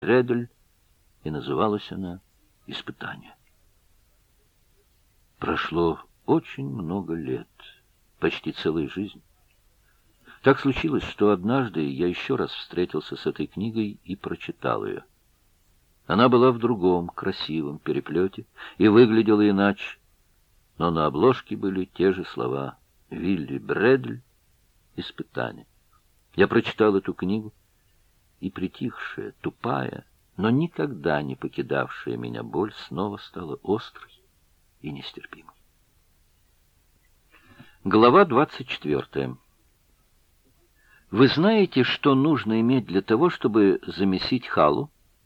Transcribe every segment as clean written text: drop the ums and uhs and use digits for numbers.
Бредель, и называлась она «Испытание». Прошло очень много лет, почти целая жизнь. Так случилось, что однажды я еще раз встретился с этой книгой и прочитал ее. Она была в другом, красивом переплете и выглядела иначе, но на обложке были те же слова «Вилли Бредель. Испытание». Я прочитал эту книгу, и притихшая, тупая, но никогда не покидавшая меня боль снова стала острой и нестерпимой. Глава 24. Вы знаете, что нужно иметь для того, чтобы замесить халу?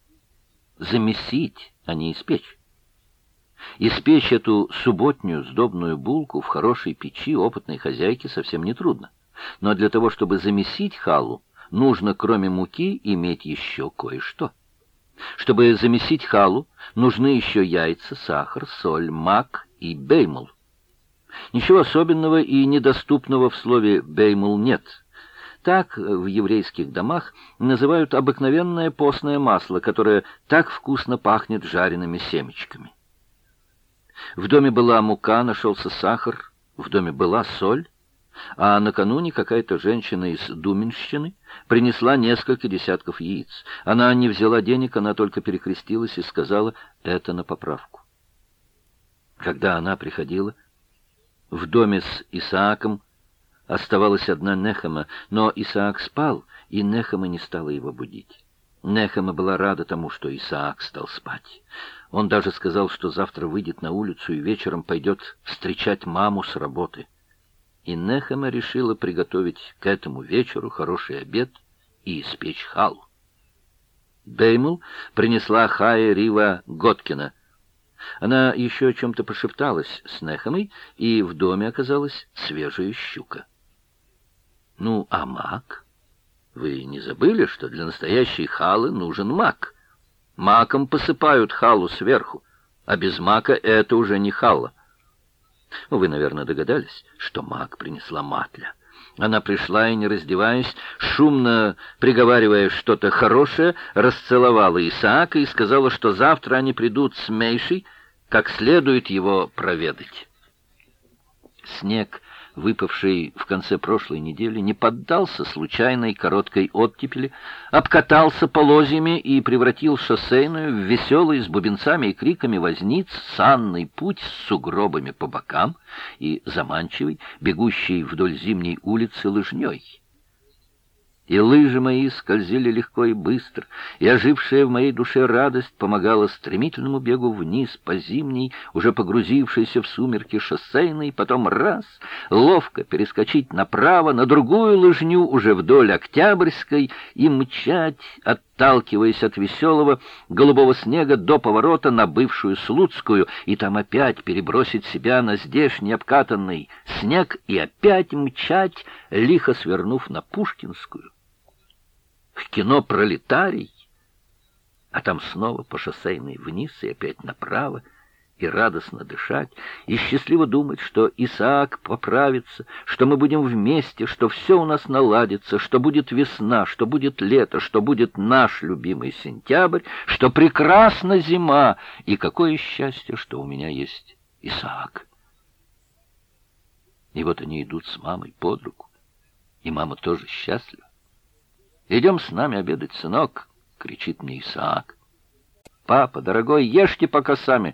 Замесить, а не испечь. Испечь эту субботнюю сдобную булку в хорошей печи опытной хозяйки совсем нетрудно. Но для того, чтобы замесить халу, нужно, кроме муки, иметь еще кое-что. Чтобы замесить халу, нужны еще яйца, сахар, соль, мак и беймул. Ничего особенного и недоступного в слове «беймул» нет. Так в еврейских домах называют обыкновенное постное масло, которое так вкусно пахнет жареными семечками. В доме была мука, нашелся сахар, в доме была соль, а накануне какая-то женщина из Думенщины принесла несколько десятков яиц. Она не взяла денег, она только перекрестилась и сказала: «Это на поправку». Когда она приходила, в доме с Исааком оставалась одна Нехема, но Исаак спал, и Нехема не стала его будить. Нехема была рада тому, что Исаак стал спать. Он даже сказал, что завтра выйдет на улицу и вечером пойдет встречать маму с работы. И Нехема решила приготовить к этому вечеру хороший обед и испечь халу. Беймул принесла Хая Рива Готкина. Она еще о чем-то пошепталась с Нехемой, и в доме оказалась свежая щука. Ну, а мак? Вы не забыли, что для настоящей халы нужен мак? Маком посыпают халу сверху, а без мака это уже не хала. Вы, наверное, догадались, что мак принесла Матля. Она пришла и, не раздеваясь, шумно приговаривая что-то хорошее, расцеловала Исаака и сказала, что завтра они придут с Мейшей, как следует его проведать. Снег, выпавший в конце прошлой недели, не поддался случайной короткой оттепели, обкатался полозьями и превратил шоссейную в веселый с бубенцами и криками возниц санный путь с сугробами по бокам и заманчивый, бегущий вдоль зимней улицы лыжней. И лыжи мои скользили легко и быстро, и ожившая в моей душе радость помогала стремительному бегу вниз по зимней, уже погрузившейся в сумерки шоссейной, потом раз, ловко перескочить направо, на другую лыжню, уже вдоль Октябрьской, и мчать, отталкиваясь от веселого голубого снега до поворота на бывшую Слуцкую, и там опять перебросить себя на здешний обкатанный снег и опять мчать, лихо свернув на Пушкинскую. В кино «Пролетарий», а там снова по шоссейной вниз и опять направо, и радостно дышать, и счастливо думать, что Исаак поправится, что мы будем вместе, что все у нас наладится, что будет весна, что будет лето, что будет наш любимый сентябрь, что прекрасна зима, и какое счастье, что у меня есть Исаак. И вот они идут с мамой под руку, и мама тоже счастлива. «Идем с нами обедать, сынок!» — кричит мне Исаак. «Папа, дорогой, ешьте пока сами,